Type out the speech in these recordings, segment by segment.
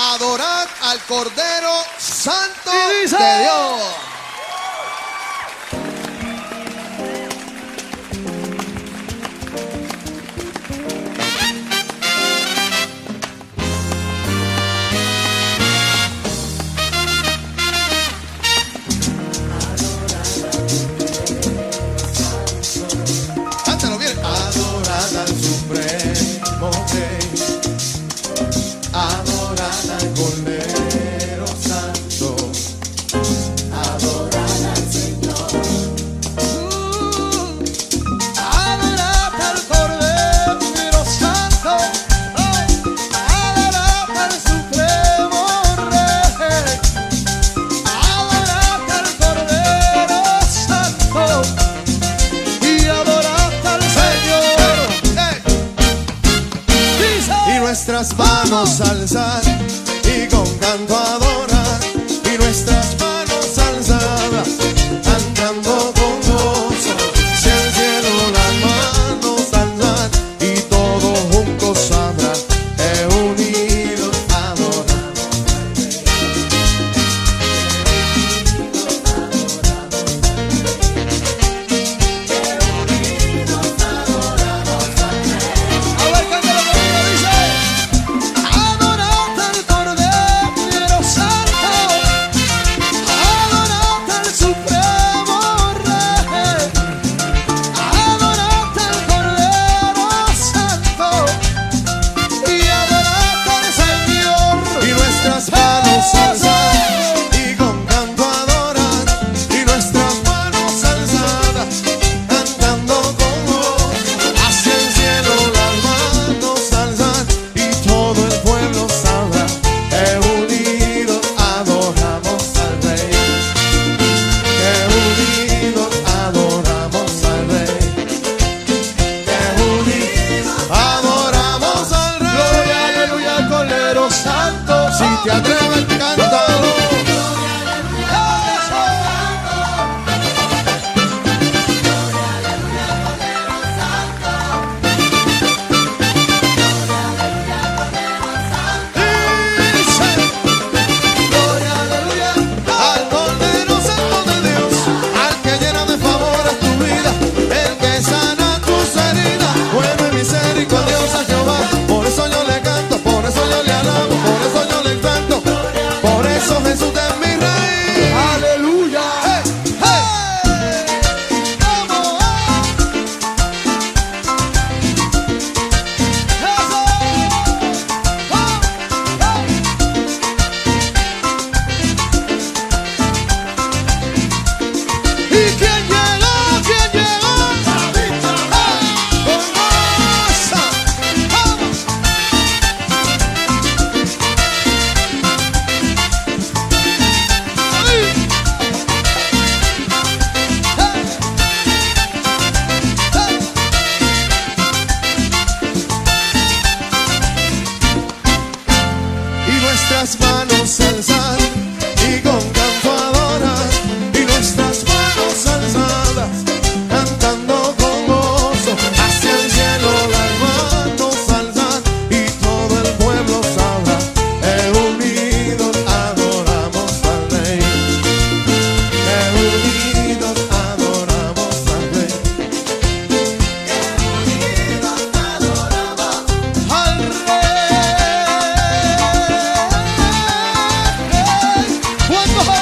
Adorad al Cordero Santo Y dice, de Dios. Cántalo bien. Adorad al Supremo Rey. Adorad al Cordero Santo. Adorad al Señor. adorad al Cordero Santo, adorad al Supremo Rey, adorad al Cordero Santo y adorad al Señor. Dice, Y nuestras manos alzar y con canto adorar, y nuestras manos alzadas cantando con gozo, si el cielo las manos alzar y todos juntos sabrán que unidos adoramos al Rey. a ver, cántalo conmigo, dice, adorad al Cordero Santo, adorad al Supremo Rey, adorad al Cordero Santo y adorad al Señor. Y nuestras manos alzar y con canto adorar, y nuestras manos alzadas cantando con gozo, hacia el cielo las manos alzar y todo el pueblo sabrá que unidos adoramos al Rey, que unidos adoramos al Rey, que unidos adoramos al Rey. Gloria, aleluya al Cordero Santo. Si te atreves, cántalo. Dice, Gloria, aleluya. al Cordero Santo de Dios, al que llena de favores tu vida, el que sana tus heridas, bueno y misericordiosa Jehová. Por eso yo le canto, por eso yo le alabo, por eso yo le exalto, por eso Jesús es mi Rey. Aleluya. Vamos. ¿Y quién llegó? ¿Quién llegó? Con gozo. Vamos. Y nuestras manos alzar y con canto adorar, y nuestras manos alzadas cantando con gozo, hacia el cielo las manos alzar y todo el pueblo sabrá que unidos adoramos al Rey, que unidos adoramos al Rey, que unidos adoramos al Rey. ¿Cuántos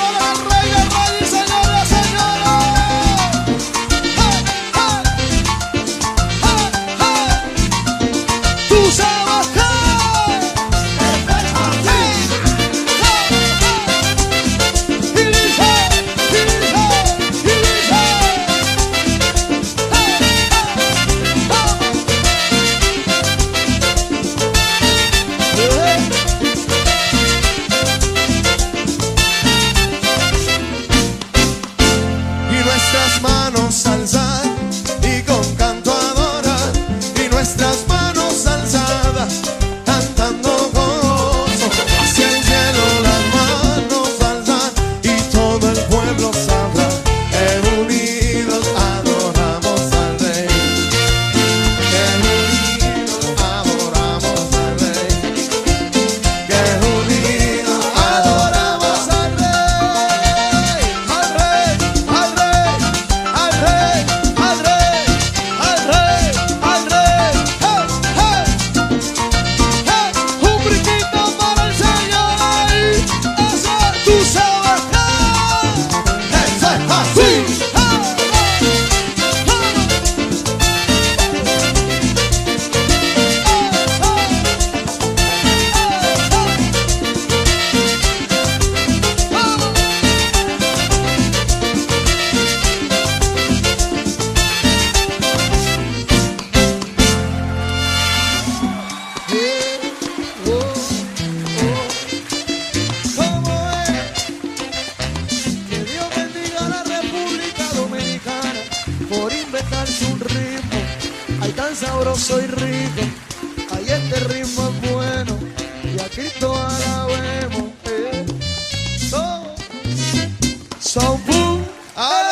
poderoso y rico. Ay, este ritmo es bueno y a Cristo alabemos. So boom,